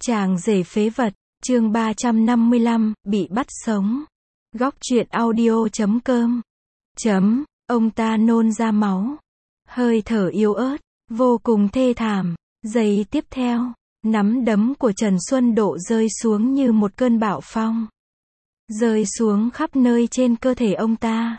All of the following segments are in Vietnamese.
Chàng rể phế vật, chương 355, bị bắt sống. Góc truyện audio.com. Ông ta nôn ra máu. Hơi thở yếu ớt, vô cùng thê thảm. Giây tiếp theo, nắm đấm của Trần Xuân Độ rơi xuống như một cơn bão phong. Rơi xuống khắp nơi trên cơ thể ông ta.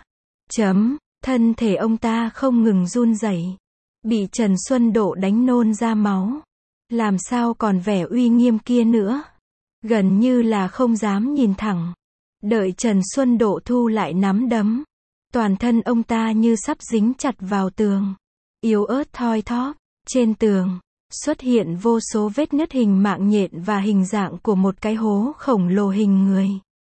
Thân thể ông ta không ngừng run rẩy. Bị Trần Xuân Độ đánh nôn ra máu. Làm sao còn vẻ uy nghiêm kia nữa. Gần như là không dám nhìn thẳng. Đợi Trần Xuân Độ thu lại nắm đấm. Toàn thân ông ta như sắp dính chặt vào tường. Yếu ớt thoi thóp. Trên tường, xuất hiện vô số vết nứt hình mạng nhện và hình dạng của một cái hố khổng lồ hình người.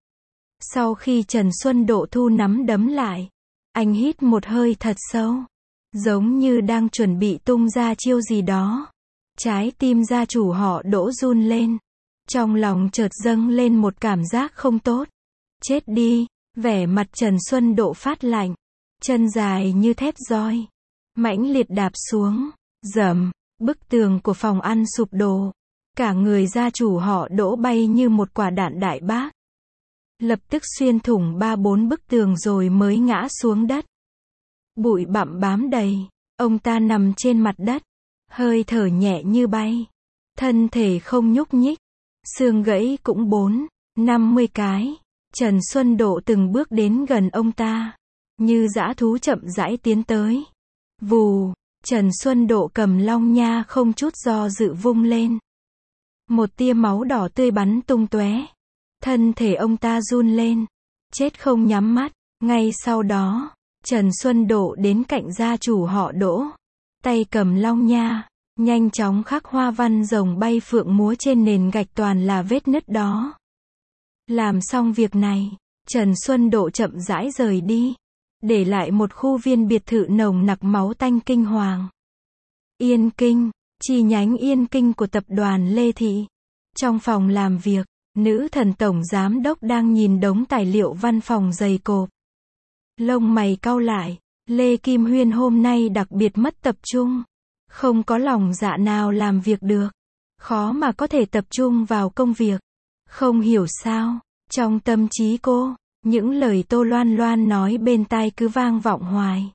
Sau khi Trần Xuân Độ thu nắm đấm lại, anh hít một hơi thật sâu. Giống như đang chuẩn bị tung ra chiêu gì đó. Trái tim gia chủ họ Đỗ run lên. Trong lòng chợt dâng lên một cảm giác không tốt. Chết đi, vẻ mặt Trần Xuân Độ phát lạnh. Chân dài như thép roi. Mãnh liệt đạp xuống. Rầm, bức tường của phòng ăn sụp đổ. Cả người gia chủ họ Đỗ bay như một quả đạn đại bác. Lập tức xuyên thủng 3-4 bức tường rồi mới ngã xuống đất. Bụi bặm bám đầy. Ông ta nằm trên mặt đất. Hơi thở nhẹ như bay. Thân thể không nhúc nhích. Xương gãy cũng 4-50 cái. Trần Xuân Độ từng bước đến gần ông ta. Như dã thú chậm rãi tiến tới. Vù, Trần Xuân Độ cầm long nha không chút do dự vung lên. Một tia máu đỏ tươi bắn tung tóe. Thân thể ông ta run lên. Chết không nhắm mắt. Ngay sau đó, Trần Xuân Độ đến cạnh gia chủ họ Đỗ. Tay cầm long nha, nhanh chóng khắc hoa văn rồng bay phượng múa trên nền gạch toàn là vết nứt đó. Làm xong việc này, Trần Xuân Độ chậm rãi rời đi. Để lại một khu viên biệt thự nồng nặc máu tanh kinh hoàng. Yên Kinh, chi nhánh Yên Kinh của tập đoàn Lê Thị. Trong phòng làm việc, nữ thần tổng giám đốc đang nhìn đống tài liệu văn phòng dày cộp. Lông mày cau lại, Lê Kim Huyên hôm nay đặc biệt mất tập trung. Không có lòng dạ nào làm việc được. Khó mà có thể tập trung vào công việc. Không hiểu sao, trong tâm trí cô, những lời Tô Loan Loan nói bên tai cứ vang vọng hoài.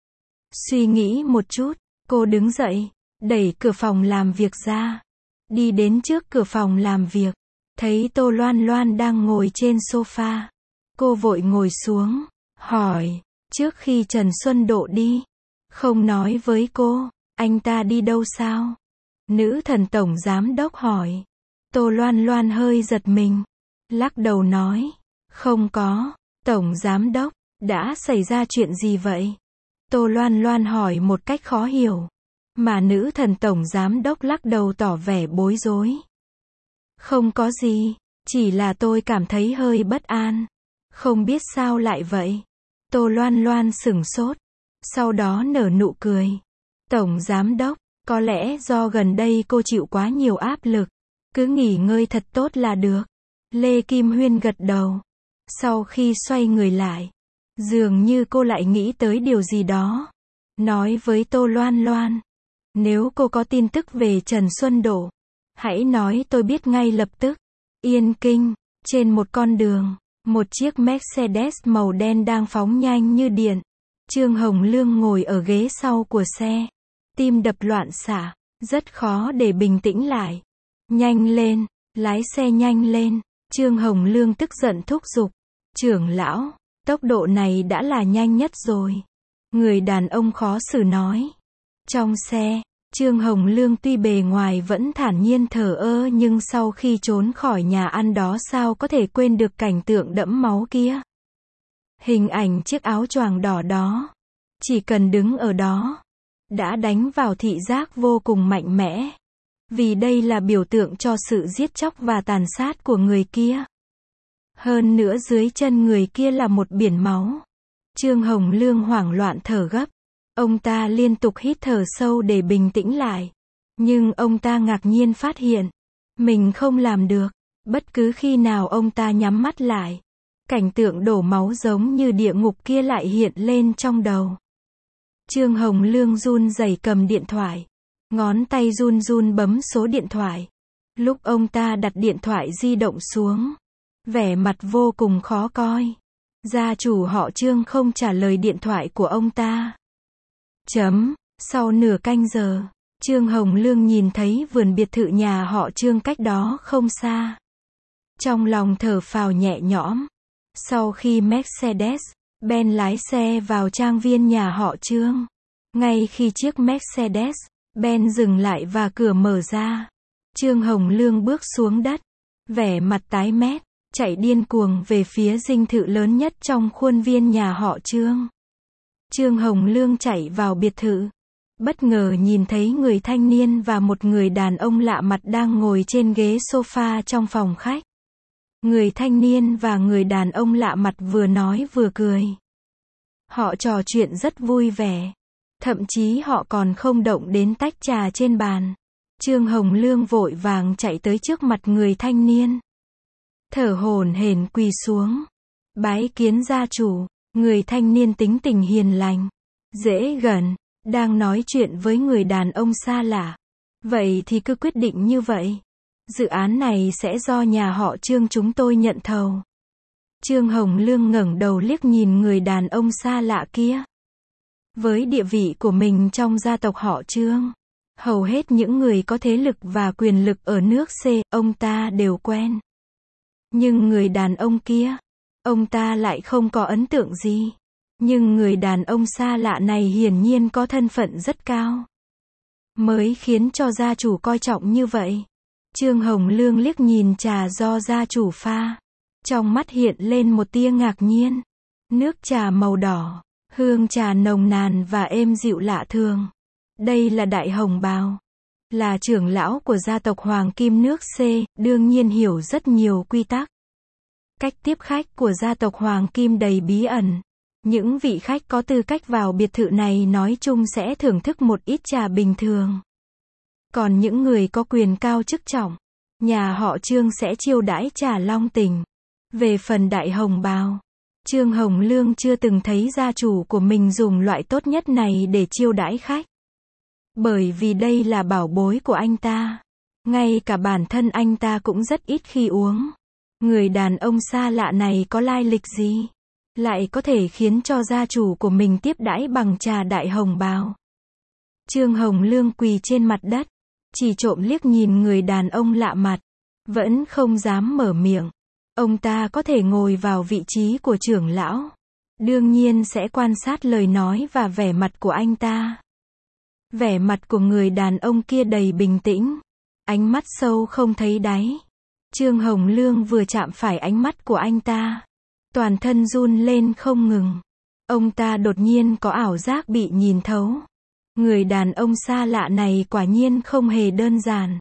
Suy nghĩ một chút, cô đứng dậy, đẩy cửa phòng làm việc ra. Đi đến trước cửa phòng làm việc, thấy Tô Loan Loan đang ngồi trên sofa. Cô vội ngồi xuống, hỏi, trước khi Trần Xuân Độ đi, không nói với cô, anh ta đi đâu sao? Nữ thần tổng giám đốc hỏi. Tô Loan Loan hơi giật mình, lắc đầu nói, không có. Tổng giám đốc, đã xảy ra chuyện gì vậy? Tô Loan Loan hỏi một cách khó hiểu. Mà nữ thần tổng giám đốc lắc đầu tỏ vẻ bối rối. Không có gì, chỉ là tôi cảm thấy hơi bất an. Không biết sao lại vậy. Tô Loan Loan sửng sốt. Sau đó nở nụ cười. Tổng giám đốc, có lẽ do gần đây cô chịu quá nhiều áp lực. Cứ nghỉ ngơi thật tốt là được. Lê Kim Huyên gật đầu. Sau khi xoay người lại, dường như cô lại nghĩ tới điều gì đó. Nói với Tô Loan Loan, nếu cô có tin tức về Trần Xuân Độ, hãy nói tôi biết ngay lập tức. Yên Kinh, trên một con đường, một chiếc Mercedes màu đen đang phóng nhanh như điện. Trương Hồng Lương ngồi ở ghế sau của xe. Tim đập loạn xạ, rất khó để bình tĩnh lại. Nhanh lên, lái xe nhanh lên. Trương Hồng Lương tức giận thúc giục. Trưởng lão, tốc độ này đã là nhanh nhất rồi. Người đàn ông khó xử nói. Trong xe, Trương Hồng Lương tuy bề ngoài vẫn thản nhiên thờ ơ nhưng sau khi trốn khỏi nhà ăn đó sao có thể quên được cảnh tượng đẫm máu kia. Hình ảnh chiếc áo choàng đỏ đó, chỉ cần đứng ở đó, đã đánh vào thị giác vô cùng mạnh mẽ. Vì đây là biểu tượng cho sự giết chóc và tàn sát của người kia. Hơn nữa dưới chân người kia là một biển máu. Trương Hồng Lương hoảng loạn thở gấp. Ông ta liên tục hít thở sâu để bình tĩnh lại. Nhưng ông ta ngạc nhiên phát hiện, mình không làm được. Bất cứ khi nào ông ta nhắm mắt lại, cảnh tượng đổ máu giống như địa ngục kia lại hiện lên trong đầu. Trương Hồng Lương run rẩy cầm điện thoại. Ngón tay run run bấm số điện thoại. Lúc ông ta đặt điện thoại di động xuống, vẻ mặt vô cùng khó coi. Gia chủ họ Trương không trả lời điện thoại của ông ta. Sau nửa canh giờ, Trương Hồng Lương nhìn thấy vườn biệt thự nhà họ Trương cách đó không xa. Trong lòng thở phào nhẹ nhõm. Sau khi Mercedes-Benz lái xe vào trang viên nhà họ Trương, ngay khi chiếc Mercedes-Benz dừng lại và cửa mở ra, Trương Hồng Lương bước xuống đất, vẻ mặt tái mét, chạy điên cuồng về phía dinh thự lớn nhất trong khuôn viên nhà họ Trương. Trương Hồng Lương chạy vào biệt thự, bất ngờ nhìn thấy người thanh niên và một người đàn ông lạ mặt đang ngồi trên ghế sofa trong phòng khách. Người thanh niên và người đàn ông lạ mặt vừa nói vừa cười. Họ trò chuyện rất vui vẻ. Thậm chí họ còn không động đến tách trà trên bàn. Trương Hồng Lương vội vàng chạy tới trước mặt người thanh niên. Thở hổn hển quỳ xuống. Bái kiến gia chủ. Người thanh niên tính tình hiền lành, dễ gần, đang nói chuyện với người đàn ông xa lạ. Vậy thì cứ quyết định như vậy. Dự án này sẽ do nhà họ Trương chúng tôi nhận thầu. Trương Hồng Lương ngẩng đầu liếc nhìn người đàn ông xa lạ kia. Với địa vị của mình trong gia tộc họ Trương, hầu hết những người có thế lực và quyền lực ở nước C, ông ta đều quen. Nhưng người đàn ông kia, ông ta lại không có ấn tượng gì. Nhưng người đàn ông xa lạ này hiển nhiên có thân phận rất cao, mới khiến cho gia chủ coi trọng như vậy. Trương Hồng Lương liếc nhìn trà do gia chủ pha. Trong mắt hiện lên một tia ngạc nhiên. Nước trà màu đỏ, hương trà nồng nàn và êm dịu lạ thường. Đây là Đại Hồng Bào, là trưởng lão của gia tộc Hoàng Kim nước C, đương nhiên hiểu rất nhiều quy tắc. Cách tiếp khách của gia tộc Hoàng Kim đầy bí ẩn. Những vị khách có tư cách vào biệt thự này nói chung sẽ thưởng thức một ít trà bình thường. Còn những người có quyền cao chức trọng, nhà họ Trương sẽ chiêu đãi trà long tình. Về phần Đại Hồng Bào, Trương Hồng Lương chưa từng thấy gia chủ của mình dùng loại tốt nhất này để chiêu đãi khách. Bởi vì đây là bảo bối của anh ta. Ngay cả bản thân anh ta cũng rất ít khi uống. Người đàn ông xa lạ này có lai lịch gì? Lại có thể khiến cho gia chủ của mình tiếp đãi bằng trà Đại Hồng Bào. Trương Hồng Lương quỳ trên mặt đất, chỉ trộm liếc nhìn người đàn ông lạ mặt, vẫn không dám mở miệng. Ông ta có thể ngồi vào vị trí của trưởng lão, đương nhiên sẽ quan sát lời nói và vẻ mặt của anh ta. Vẻ mặt của người đàn ông kia đầy bình tĩnh, ánh mắt sâu không thấy đáy. Trương Hồng Lương vừa chạm phải ánh mắt của anh ta, toàn thân run lên không ngừng. Ông ta đột nhiên có ảo giác bị nhìn thấu. Người đàn ông xa lạ này quả nhiên không hề đơn giản.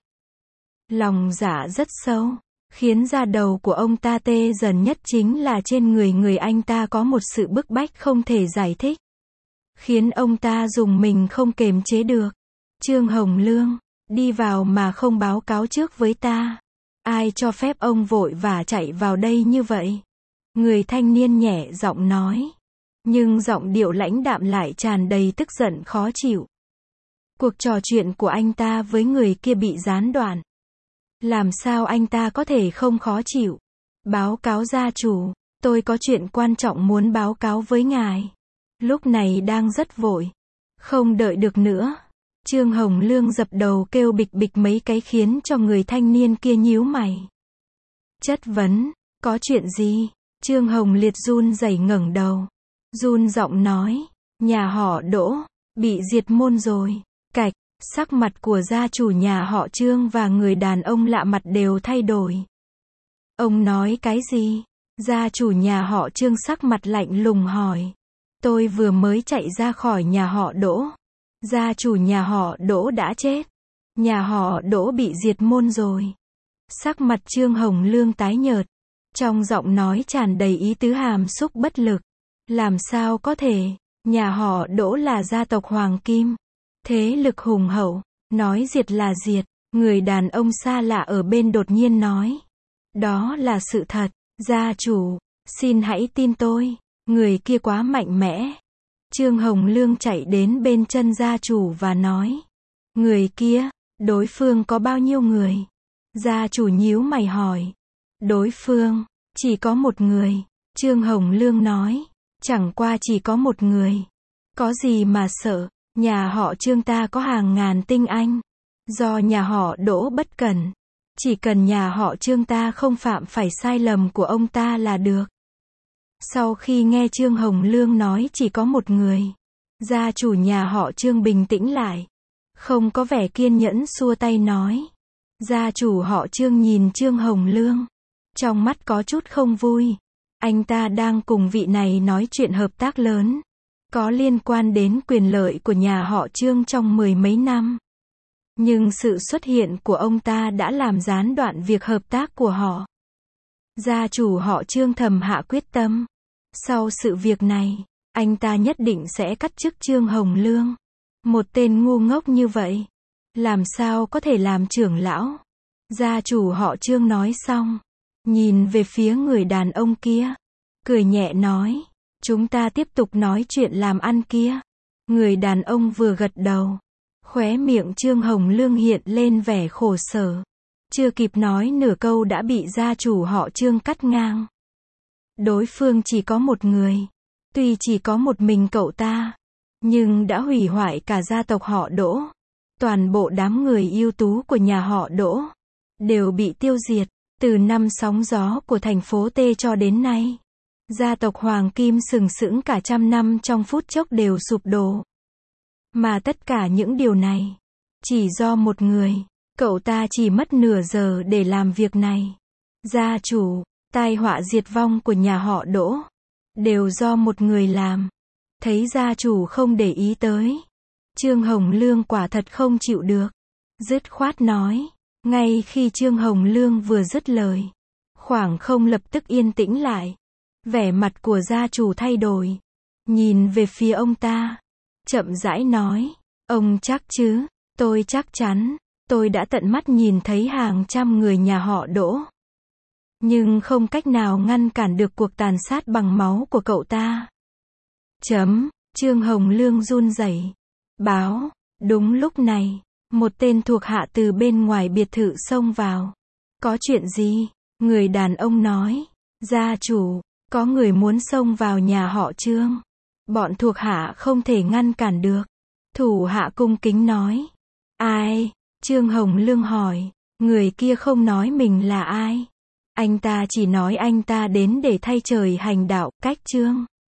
Lòng dạ rất sâu, khiến da đầu của ông ta tê dần nhất chính là trên người anh ta có một sự bức bách không thể giải thích. Khiến ông ta dùng mình không kềm chế được. Trương Hồng Lương, đi vào mà không báo cáo trước với ta. Ai cho phép ông vội vã chạy vào đây như vậy? Người thanh niên nhẹ giọng nói. Nhưng giọng điệu lãnh đạm lại tràn đầy tức giận khó chịu. Cuộc trò chuyện của anh ta với người kia bị gián đoạn. Làm sao anh ta có thể không khó chịu? Báo cáo gia chủ, tôi có chuyện quan trọng muốn báo cáo với ngài. Lúc này đang rất vội. Không đợi được nữa. Trương Hồng Lương dập đầu kêu bịch bịch mấy cái khiến cho người thanh niên kia nhíu mày. Chất vấn, có chuyện gì? Trương Hồng Liệt run rẩy ngẩng đầu. Run giọng nói, nhà họ Đỗ, bị diệt môn rồi. Cạch, sắc mặt của gia chủ nhà họ Trương và người đàn ông lạ mặt đều thay đổi. Ông nói cái gì? Gia chủ nhà họ Trương sắc mặt lạnh lùng hỏi. Tôi vừa mới chạy ra khỏi nhà họ Đỗ. Gia chủ nhà họ Đỗ đã chết. Nhà họ Đỗ bị diệt môn rồi. Sắc mặt Trương Hồng Lương tái nhợt. Trong giọng nói tràn đầy ý tứ hàm xúc bất lực. Làm sao có thể? Nhà họ Đỗ là gia tộc Hoàng Kim. Thế lực hùng hậu. Nói diệt là diệt. Người đàn ông xa lạ ở bên đột nhiên nói. Đó là sự thật. Gia chủ, xin hãy tin tôi. Người kia quá mạnh mẽ. Trương Hồng Lương chạy đến bên chân gia chủ và nói. Người kia, đối phương có bao nhiêu người? Gia chủ nhíu mày hỏi. Đối phương, chỉ có một người. Trương Hồng Lương nói. Chẳng qua chỉ có một người. Có gì mà sợ, nhà họ Trương ta có hàng ngàn tinh anh. Do nhà họ Đỗ bất cẩn. Chỉ cần nhà họ Trương ta không phạm phải sai lầm của ông ta là được. Sau khi nghe Trương Hồng Lương nói chỉ có một người, gia chủ nhà họ Trương bình tĩnh lại. Không có vẻ kiên nhẫn xua tay nói. Gia chủ họ Trương nhìn Trương Hồng Lương. Trong mắt có chút không vui. Anh ta đang cùng vị này nói chuyện hợp tác lớn. Có liên quan đến quyền lợi của nhà họ Trương trong mười mấy năm. Nhưng sự xuất hiện của ông ta đã làm gián đoạn việc hợp tác của họ. Gia chủ họ Trương thầm hạ quyết tâm. Sau sự việc này, anh ta nhất định sẽ cắt chức Trương Hồng Lương. Một tên ngu ngốc như vậy, làm sao có thể làm trưởng lão? Gia chủ họ Trương nói xong, nhìn về phía người đàn ông kia, cười nhẹ nói, chúng ta tiếp tục nói chuyện làm ăn kia. Người đàn ông vừa gật đầu, khóe miệng Trương Hồng Lương hiện lên vẻ khổ sở. Chưa kịp nói nửa câu đã bị gia chủ họ Trương cắt ngang. Đối phương chỉ có một người. Tuy chỉ có một mình cậu ta, nhưng đã hủy hoại cả gia tộc họ Đỗ. Toàn bộ đám người ưu tú của nhà họ Đỗ đều bị tiêu diệt. Từ năm sóng gió của thành phố T cho đến nay, gia tộc Hoàng Kim sừng sững cả trăm năm trong phút chốc đều sụp đổ. Mà tất cả những điều này, chỉ do một người. Cậu ta chỉ mất nửa giờ để làm việc này. Gia chủ, tai họa diệt vong của nhà họ Đỗ đều do một người làm. Thấy gia chủ không để ý tới, Trương Hồng Lương quả thật không chịu được. Dứt khoát nói. Ngay khi Trương Hồng Lương vừa dứt lời, khoảng không lập tức yên tĩnh lại. Vẻ mặt của gia chủ thay đổi. Nhìn về phía ông ta, chậm rãi nói. Ông chắc chứ? Tôi chắc chắn. Tôi đã tận mắt nhìn thấy hàng trăm người nhà họ Đỗ. Nhưng không cách nào ngăn cản được cuộc tàn sát bằng máu của cậu ta. Trương Hồng Lương run rẩy. Báo. Đúng lúc này, một tên thuộc hạ từ bên ngoài biệt thự xông vào. Có chuyện gì? Người đàn ông nói. Gia chủ, có người muốn xông vào nhà họ Trương. Bọn thuộc hạ không thể ngăn cản được. Thủ hạ cung kính nói. Ai? Trương Hồng Lương hỏi. Người kia không nói mình là ai. Anh ta chỉ nói anh ta đến để thay trời hành đạo, cách Trương